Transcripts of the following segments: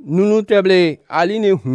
nunu teble aline hu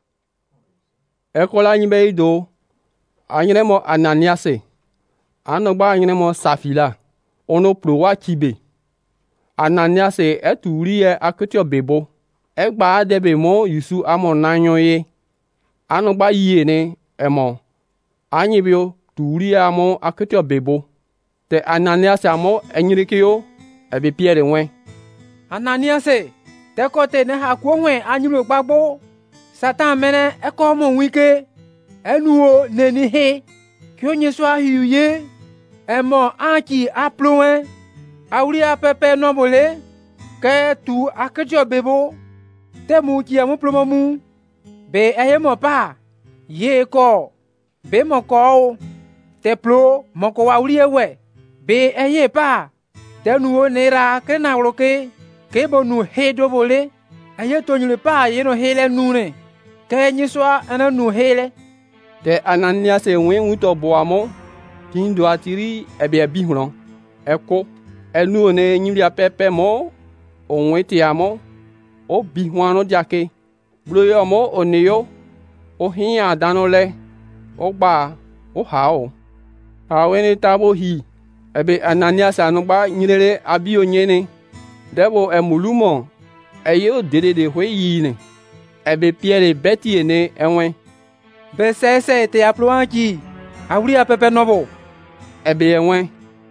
ekola nyibe ido anyere mo Ananiase anogba anyere mo Safila ono pro wa kibe Ananiase eturiye aketio bebo egba adebe mo Yusu amonanyo ye anogba yiye ne emo anyibio turiye amo aketio bebo te Ananiase amo enyirikio ebe Pierre wen Ananiase te kote ne ha kwo wen anyiro gbagbo Satan mene eko mo wike enuo neni he ki onye so ahiye emo anki aploen awri apepe nobole ke tu aketio bebo te mu ki amu plomomu be eye mo pa ye ko be mo ko te plo mo ko awri ewe be eye pa te nuo nera ke na wroke ke bonu he dobole eye tonyule pa ye no hele nune ke nyiswa ana nu hele te Ananiase wen wuto boamo kindo atiri ebe bihuro eko enu ne nyiri apepe mo onwe ti amo o bihuano diake bloyo mo oneyo o hin adanole o gba o hao aweni tabo hi ebe Ananiase anugba nyirere abi onyene debo emulumo eyo dedede hweyi ebe Pierre beti ene enwen be sese te aploanki awri apepe nobo ebe enwen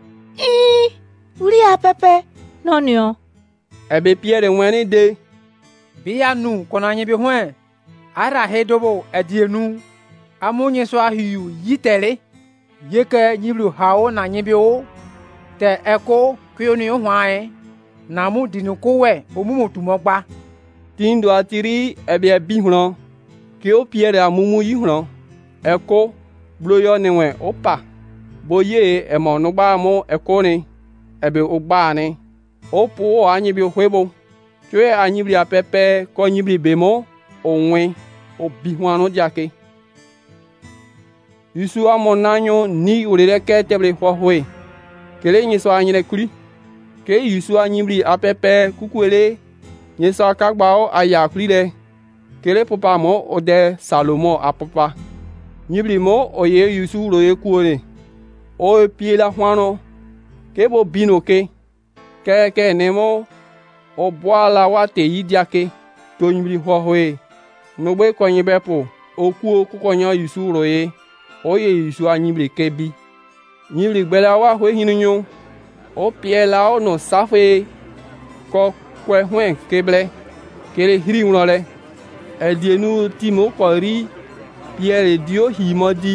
uri apepe nonio ebe Pierre enwen de bianu konanye bi hwen ara hedobo edienu amunye so ahiu yitele yeke nyiblu hao na nyibio te eko kioni hwan na mu dinu kowe omumotumogba tindo atiri ebe bihuno ki o Pierre amumu yihuno eko bloyo niwe opa boye emonugba mu eko ni ebe ogba ni opu anyibi hwebo twe anyibri apepe ko nyibri bemo onwe obihuano jake Yusu amonanyo ni urere ke teble hwe kele nyiso anyire kuri ke Yusu anyibri apepe kukuele nyiso akagbao aya kurire kele popa mo ode Salomo apopa nyibri mo oye Yusu roye kuore o piela hwano ke bo binoke ke nemo o boala wate yidiake to nyibri hwe nogbe konyibepo oku okukonyo Yusu roye oye Yusu anyibri kebi nyibri gbela wa hwe hinunyo o piela o no safe ko kwe hwen keble kele hiri unole edienu timo kori Pierre dio himodi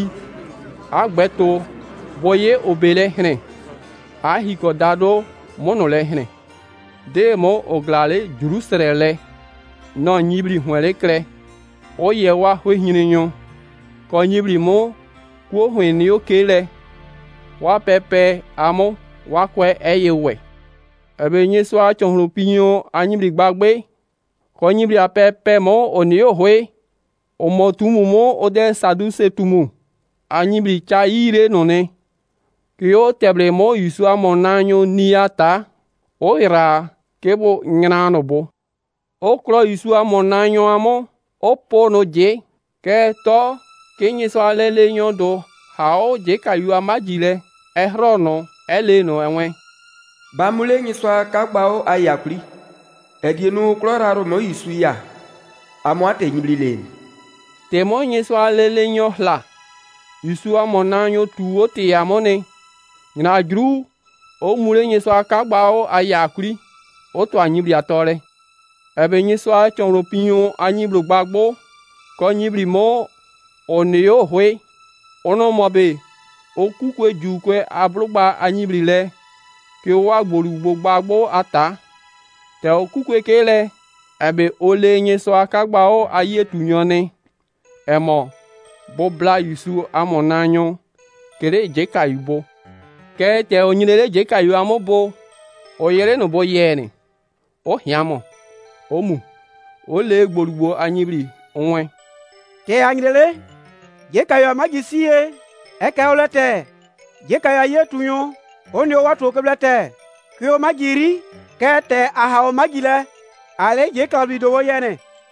agbeto boye obele hne ahiko dado monole hne demo oglale Jerusalem no nyibri hwele kre oye wa hwe hinunyo ko nyibri mo kwo hweni okele wa pepe amo wa kwe eyewe ebe nyeso achonru pinyo anyibri gbagbe ko nyibri apepe mo onio hwe omotumu mo ode saduse tumu anyibri cha ire none kyo teble mo Yusu amonanyo niata oira kebo ngrano bo okro Yusu amonanyo amo opono je keto kinyiso alele nyodo hao je kayu amajile ehrono eleno enwe bamule nyiswa kagbao ayakuri edienu kloraro mo Yusu ya amoate nyiblilen temo nyiswa alele nyohla Yusu amonanyo tuo te amone nyina jru o mule nyiswa kagbao ayakuri oto anyibli atore ebe nyiswa chonro pinyo anyiblo gbagbo ko nyibli mo oneo hwe ono mobe okukwe jukwe ablugba anyibli le ki wa gboru gbagbo ata te okukwe kele ebe ole nyiswa kagbao ayetunyone emo bobla Yusu amonanyo kere jekayubo ke te onyilere jekayu amobo oyere no boyene o hiamo omu ole gborugbo anyibri onwe ke anyilere jekayu amagisie eke olete jekaya yetunyo oni watu keblete kyo magiri kete aha o magile ale jekabi do yene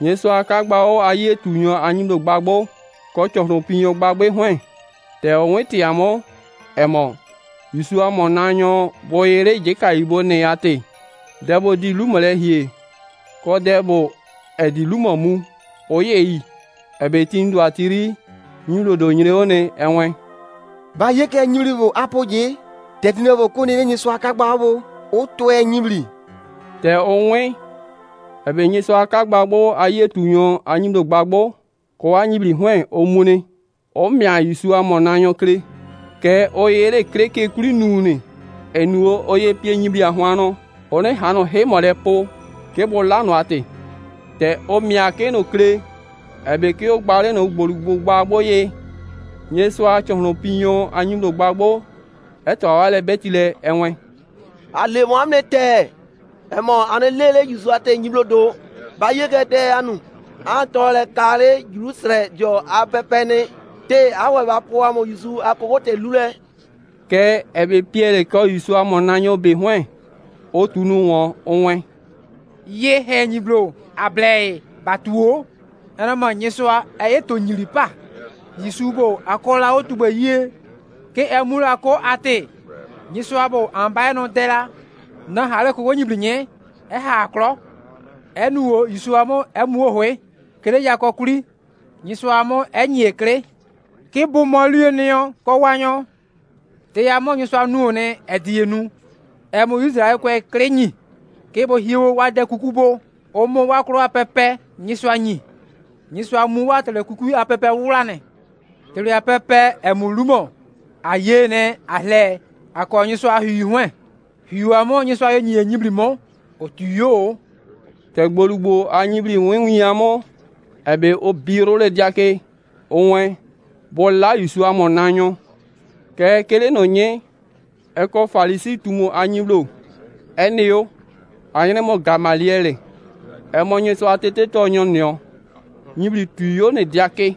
Nyesua kagbawo aye tunyo anyimlo gbagbo ko choro pinyo gbagbe hwen. Te onweti amo emo Yusu amo nanyo boyere jeka ibo ne ate. Debo di lumole hie. Ko debo edi lumomu oye yi. Ebe tindu atiri nyulo do nyire one enwe. Ba yeke nyibli bo apoje. Tetine bo kone Nyesua kagbawo o to e nyibli. Te onwe ebe Nyesua kagbagbo aye tunyo anyimlo gbagbo ko anyibli hwen omune. O mia Yusu amo nanyo kre. Ke oyere kreke kuri nune enuo oye pie nyibli ahwano one hano he molepo ke bolano ate te o mia ke no kre ebe ke o gbare no gbagbo ye Nyesua chohno pinyo anyimlo gbagbo eto wale betile enwe ale mo amnete emo anelele Yusu ate nyiblo do ba yeke de anu antole kare Jerusalem jo apepene te awe ba po amo Yusu akoko te lule ke ebe Pierre ko Yusu amo nanyo be hwen o tunu won onwen ye he nyiblo ablay batuo ana ma Nyesua eye to nyiri pa Yusu bo akola o tugbe ye ke emura ko ate Nyesua bo ambaye no dela na hale ko nyibli nye e ha akro enuo Yusu amo emuo hwe kele yakokuri Nyesua amo enyi ekre ke bo molu eniyan ko wanyo te ya mo Nyesua nu ne edienu e mo Israel ko ekrenyi ke bo hiwo wa de kukubo o mo wa kro apepe Nyesua nyi Nyesua mu wa tele kuku apepe wulane tele apepe e mo lumo aye ne ahle akọ Nyesua hiwen hiwa mo Nyesua ye nyi enyibli mo otuyo te gbolugbo anyibli winwi amo ebe obiro le diake onwen bola Yusu amo nanyo ke kele no nye eko Farisi tumo anyiblo eneo anyene mo Gamaliele emo Nyesua tete to nyonyo nyibli tuyo ne diake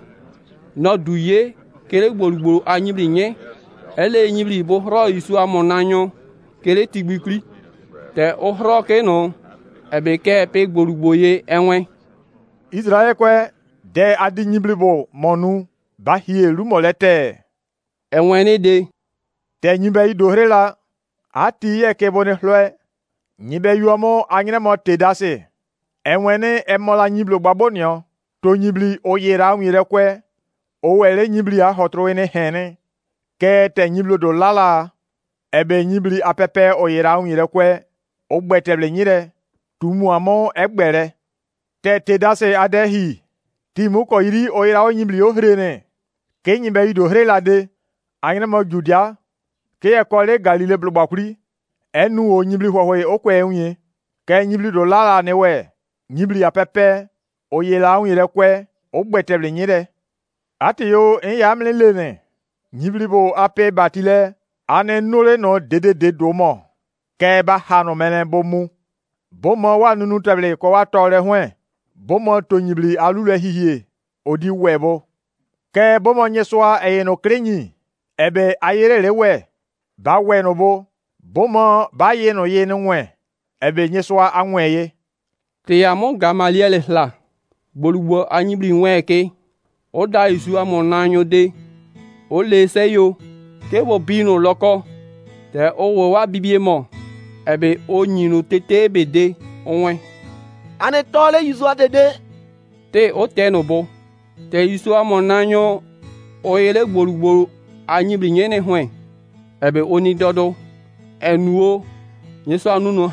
no duye kele gbolugbo anyibli nye ele nyibli bo hro Yusu amo nanyo kele tigbikri te o hro ke no ebe ke pe gbolugbo ye enwe Israel kwe de adi nyibli bo monu ba hie lumolete enwe ne de te nyibe idohre la ati ye ke bone hloe nyibe yuomo anyre mo tedase enwe ne emola nyiblo gbabonio to nyibli oyera nwire kwe o wele nyibli a hotro ne hene ke te nyiblo do lala ebe nyibli apepe oyera nwire kwe o gbeteble nyire tumu amo egbere te tedase adehi timu ko iri oyera o nyibli ohrene ke nyibe idohre la de anyre mo Judia ke ekole Galile blogbakuri enu o nyibli hwohwe okwe enye ke nyibli do lala ne we nyibli apepe oyela nwire kwe o gbeteble nyire ati yo en amle ne nyibli bo ape batile ane nole no dede domo ke ba hano mene bomu bomo wa nunu teble ko wa tore hwen bomo to nyibli alule hihie odi webo ke bomo Nyesua eyeno krenyi ebe ayere we ba we no bo bomo ba ye no ye nwe ebe Nyesua anweye te ya mo Gamaliele la gbolugbo anyibli nweke o da Yusu amo nanyo de o le seyo ke bo bino loko te o wo wa bibie mo ebe o nyinu tete bede onwe ane tole Yusu atede te o teno bo te Yusu amo nanyo o yele gbolugbo anyibli nyene hwen ebe oni dodo enuo Nyesua nunu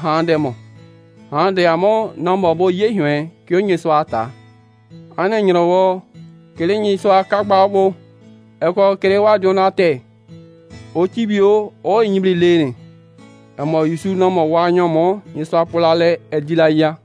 hande amo nombo bo ye hwen ki o Nyesua ata ane nyrowo kele Nyesua kagbabo eko kele wa jonate o tibio o nyibli lene emo Yusu nomo wa nyomo Nyesua polale edila ya